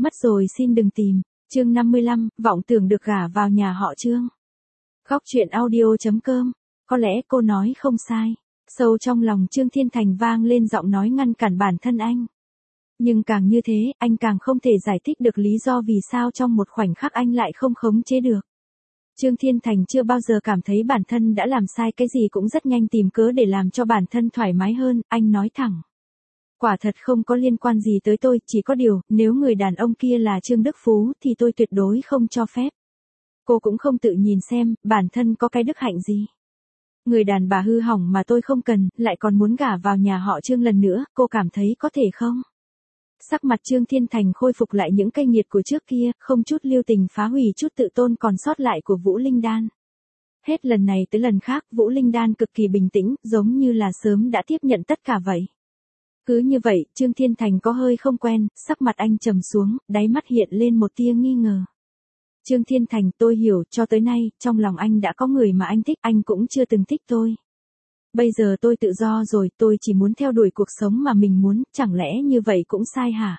Mất rồi xin đừng tìm. Chương 55, vọng tưởng được gả vào nhà họ Trương. Góc truyện audio.com. Có lẽ cô nói không sai. Sâu trong lòng Trương Thiên Thành vang lên giọng nói ngăn cản bản thân anh. Nhưng càng như thế, anh càng không thể giải thích được lý do vì sao trong một khoảnh khắc anh lại không khống chế được. Trương Thiên Thành chưa bao giờ cảm thấy bản thân đã làm sai cái gì, cũng rất nhanh tìm cớ để làm cho bản thân thoải mái hơn, anh nói thẳng. Quả thật không có liên quan gì tới tôi, chỉ có điều, nếu người đàn ông kia là Trương Đức Phú thì tôi tuyệt đối không cho phép. Cô cũng không tự nhìn xem, bản thân có cái đức hạnh gì. Người đàn bà hư hỏng mà tôi không cần, lại còn muốn gả vào nhà họ Trương lần nữa, cô cảm thấy có thể không? Sắc mặt Trương Thiên Thành khôi phục lại những cây nghiệt của trước kia, không chút lưu tình phá hủy chút tự tôn còn sót lại của Vũ Linh Đan. Hết lần này tới lần khác, Vũ Linh Đan cực kỳ bình tĩnh, giống như là sớm đã tiếp nhận tất cả vậy. Cứ như vậy, Trương Thiên Thành có hơi không quen, sắc mặt anh trầm xuống, đáy mắt hiện lên một tia nghi ngờ. Trương Thiên Thành, tôi hiểu, cho tới nay, trong lòng anh đã có người mà anh thích, anh cũng chưa từng thích tôi. Bây giờ tôi tự do rồi, tôi chỉ muốn theo đuổi cuộc sống mà mình muốn, chẳng lẽ như vậy cũng sai hả?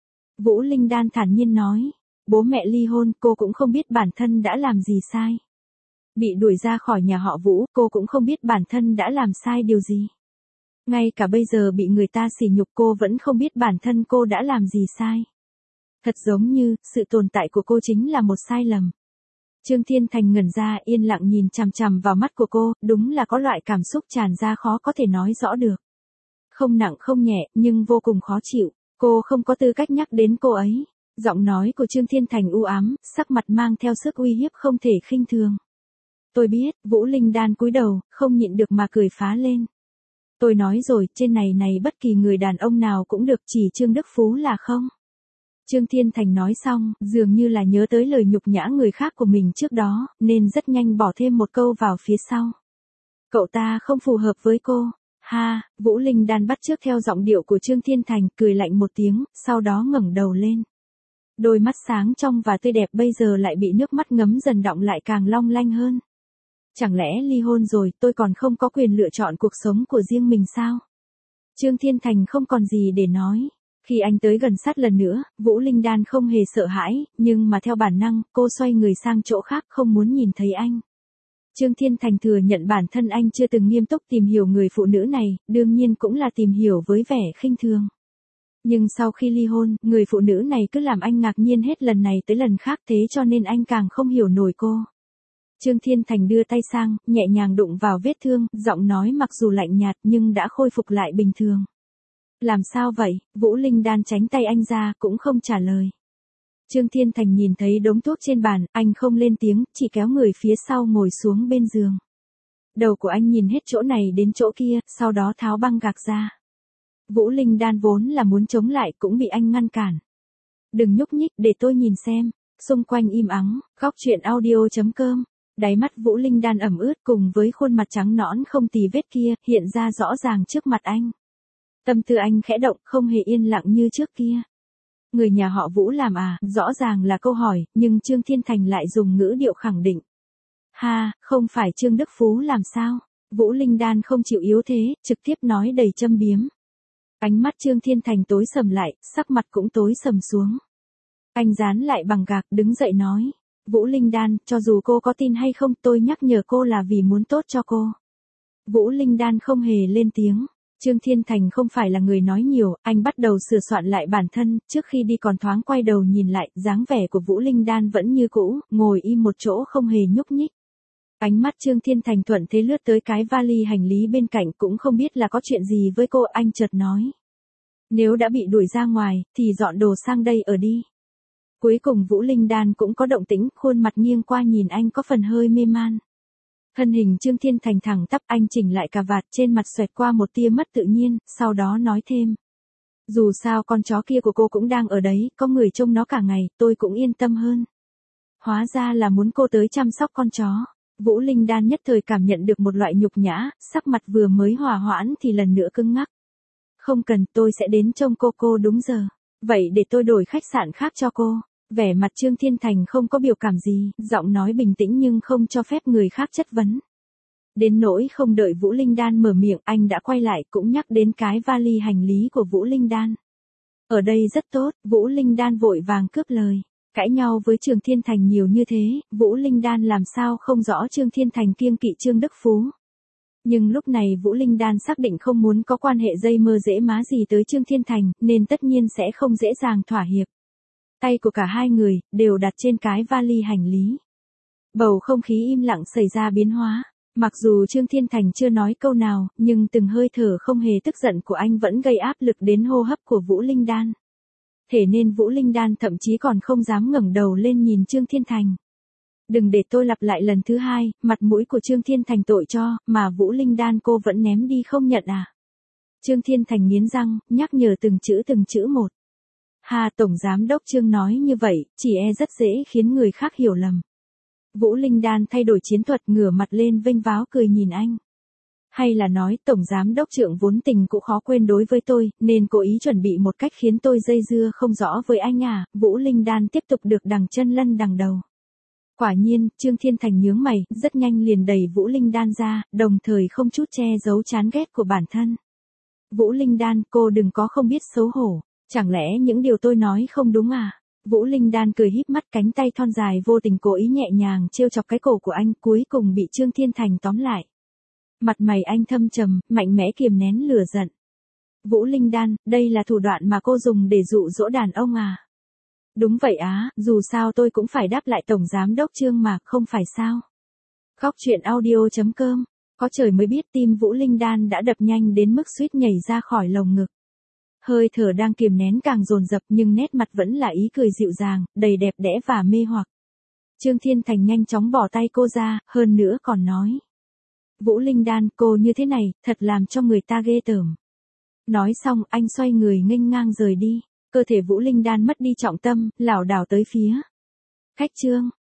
Vũ Linh Đan thản nhiên nói, bố mẹ ly hôn, cô cũng không biết bản thân đã làm gì sai. Bị đuổi ra khỏi nhà họ Vũ, cô cũng không biết bản thân đã làm sai điều gì. Ngay cả bây giờ bị người ta sỉ nhục cô vẫn không biết bản thân cô đã làm gì sai. Thật giống như, sự tồn tại của cô chính là một sai lầm. Trương Thiên Thành ngẩn ra yên lặng nhìn chằm chằm vào mắt của cô, đúng là có loại cảm xúc tràn ra khó có thể nói rõ được. Không nặng không nhẹ, nhưng vô cùng khó chịu, cô không có tư cách nhắc đến cô ấy. Giọng nói của Trương Thiên Thành u ám, sắc mặt mang theo sức uy hiếp không thể khinh thường. Tôi biết, Vũ Linh Đan cúi đầu, không nhịn được mà cười phá lên. Tôi nói rồi, trên này bất kỳ người đàn ông nào cũng được, chỉ Trương Đức Phú là không. Trương Thiên Thành nói xong, dường như là nhớ tới lời nhục nhã người khác của mình trước đó, nên rất nhanh bỏ thêm một câu vào phía sau. Cậu ta không phù hợp với cô. Ha, Vũ Linh Đan bắt chước theo giọng điệu của Trương Thiên Thành, cười lạnh một tiếng, sau đó ngẩng đầu lên. Đôi mắt sáng trong và tươi đẹp bây giờ lại bị nước mắt ngấm dần đọng lại càng long lanh hơn. Chẳng lẽ ly hôn rồi, tôi còn không có quyền lựa chọn cuộc sống của riêng mình sao? Trương Thiên Thành không còn gì để nói. Khi anh tới gần sát lần nữa, Vũ Linh Đan không hề sợ hãi, nhưng mà theo bản năng, cô xoay người sang chỗ khác không muốn nhìn thấy anh. Trương Thiên Thành thừa nhận bản thân anh chưa từng nghiêm túc tìm hiểu người phụ nữ này, đương nhiên cũng là tìm hiểu với vẻ khinh thường. Nhưng sau khi ly hôn, người phụ nữ này cứ làm anh ngạc nhiên hết lần này tới lần khác, thế cho nên anh càng không hiểu nổi cô. Trương Thiên Thành đưa tay sang, nhẹ nhàng đụng vào vết thương, giọng nói mặc dù lạnh nhạt nhưng đã khôi phục lại bình thường. Làm sao vậy? Vũ Linh Đan tránh tay anh ra, cũng không trả lời. Trương Thiên Thành nhìn thấy đống thuốc trên bàn, anh không lên tiếng, chỉ kéo người phía sau ngồi xuống bên giường. Đầu của anh nhìn hết chỗ này đến chỗ kia, sau đó tháo băng gạc ra. Vũ Linh Đan vốn là muốn chống lại cũng bị anh ngăn cản. Đừng nhúc nhích, để tôi nhìn xem. Xung quanh im ắng, góc truyện audio.com. Đáy mắt Vũ Linh Đan ẩm ướt cùng với khuôn mặt trắng nõn không tì vết kia, hiện ra rõ ràng trước mặt anh. Tâm tư anh khẽ động, không hề yên lặng như trước kia. Người nhà họ Vũ làm à? Rõ ràng là câu hỏi, nhưng Trương Thiên Thành lại dùng ngữ điệu khẳng định. Ha, không phải Trương Đức Phú làm sao? Vũ Linh Đan không chịu yếu thế, trực tiếp nói đầy châm biếm. Ánh mắt Trương Thiên Thành tối sầm lại, sắc mặt cũng tối sầm xuống. Anh dán lại bằng gạc, đứng dậy nói. Vũ Linh Đan, cho dù cô có tin hay không, tôi nhắc nhở cô là vì muốn tốt cho cô. Vũ Linh Đan không hề lên tiếng. Trương Thiên Thành không phải là người nói nhiều, anh bắt đầu sửa soạn lại bản thân, trước khi đi còn thoáng quay đầu nhìn lại, dáng vẻ của Vũ Linh Đan vẫn như cũ, ngồi im một chỗ không hề nhúc nhích. Ánh mắt Trương Thiên Thành thuận thế lướt tới cái vali hành lý bên cạnh, cũng không biết là có chuyện gì với cô, anh chợt nói. Nếu đã bị đuổi ra ngoài, thì dọn đồ sang đây ở đi. Cuối cùng Vũ Linh Đan cũng có động tĩnh, khuôn mặt nghiêng qua nhìn anh có phần hơi mê man. Thân hình Trương Thiên Thành thẳng tắp, anh chỉnh lại cà vạt, trên mặt xoẹt qua một tia mất tự nhiên, sau đó nói thêm. Dù sao con chó kia của cô cũng đang ở đấy, có người trông nó cả ngày, tôi cũng yên tâm hơn. Hóa ra là muốn cô tới chăm sóc con chó. Vũ Linh Đan nhất thời cảm nhận được một loại nhục nhã, sắc mặt vừa mới hòa hoãn thì lần nữa cứng ngắc. Không cần, tôi sẽ đến trông cô đúng giờ. Vậy để tôi đổi khách sạn khác cho cô. Vẻ mặt Trương Thiên Thành không có biểu cảm gì, giọng nói bình tĩnh nhưng không cho phép người khác chất vấn. Đến nỗi không đợi Vũ Linh Đan mở miệng, anh đã quay lại cũng nhắc đến cái vali hành lý của Vũ Linh Đan. Ở đây rất tốt, Vũ Linh Đan vội vàng cướp lời. Cãi nhau với Trương Thiên Thành nhiều như thế, Vũ Linh Đan làm sao không rõ Trương Thiên Thành kiêng kỵ Trương Đức Phú. Nhưng lúc này Vũ Linh Đan xác định không muốn có quan hệ dây mơ dễ má gì tới Trương Thiên Thành, nên tất nhiên sẽ không dễ dàng thỏa hiệp. Tay của cả hai người, đều đặt trên cái vali hành lý. Bầu không khí im lặng xảy ra biến hóa. Mặc dù Trương Thiên Thành chưa nói câu nào, nhưng từng hơi thở không hề tức giận của anh vẫn gây áp lực đến hô hấp của Vũ Linh Đan. Thế nên Vũ Linh Đan thậm chí còn không dám ngẩng đầu lên nhìn Trương Thiên Thành. Đừng để tôi lặp lại lần thứ hai, mặt mũi của Trương Thiên Thành tội cho, mà Vũ Linh Đan cô vẫn ném đi không nhận à. Trương Thiên Thành nghiến răng, nhắc nhở từng chữ một. Hà Tổng Giám Đốc Trương nói như vậy, chỉ e rất dễ khiến người khác hiểu lầm. Vũ Linh Đan thay đổi chiến thuật ngửa mặt lên vênh váo cười nhìn anh. Hay là nói Tổng Giám Đốc Trượng vốn tình cũng khó quên đối với tôi, nên cố ý chuẩn bị một cách khiến tôi dây dưa không rõ với anh à. Vũ Linh Đan tiếp tục được đằng chân lân đằng đầu. Quả nhiên, Trương Thiên Thành nhướng mày, rất nhanh liền đẩy Vũ Linh Đan ra, đồng thời không chút che giấu chán ghét của bản thân. Vũ Linh Đan, cô đừng có không biết xấu hổ, chẳng lẽ những điều tôi nói không đúng à? Vũ Linh Đan cười híp mắt, cánh tay thon dài vô tình cố ý nhẹ nhàng trêu chọc cái cổ của anh, cuối cùng bị Trương Thiên Thành tóm lại. Mặt mày anh thâm trầm, mạnh mẽ kiềm nén lửa giận. Vũ Linh Đan, đây là thủ đoạn mà cô dùng để dụ dỗ đàn ông à? Đúng vậy á, dù sao tôi cũng phải đáp lại Tổng Giám Đốc Trương mà, không phải sao? Khóc chuyện audio.com. Có trời mới biết tim Vũ Linh Đan đã đập nhanh đến mức suýt nhảy ra khỏi lồng ngực. Hơi thở đang kiềm nén càng dồn dập nhưng nét mặt vẫn là ý cười dịu dàng, đầy đẹp đẽ và mê hoặc. Trương Thiên Thành nhanh chóng bỏ tay cô ra, hơn nữa còn nói. Vũ Linh Đan, cô như thế này, thật làm cho người ta ghê tởm. Nói xong, anh xoay người nghênh ngang rời đi. Cơ thể Vũ Linh Đan mất đi trọng tâm, lảo đảo tới phía khách Trương.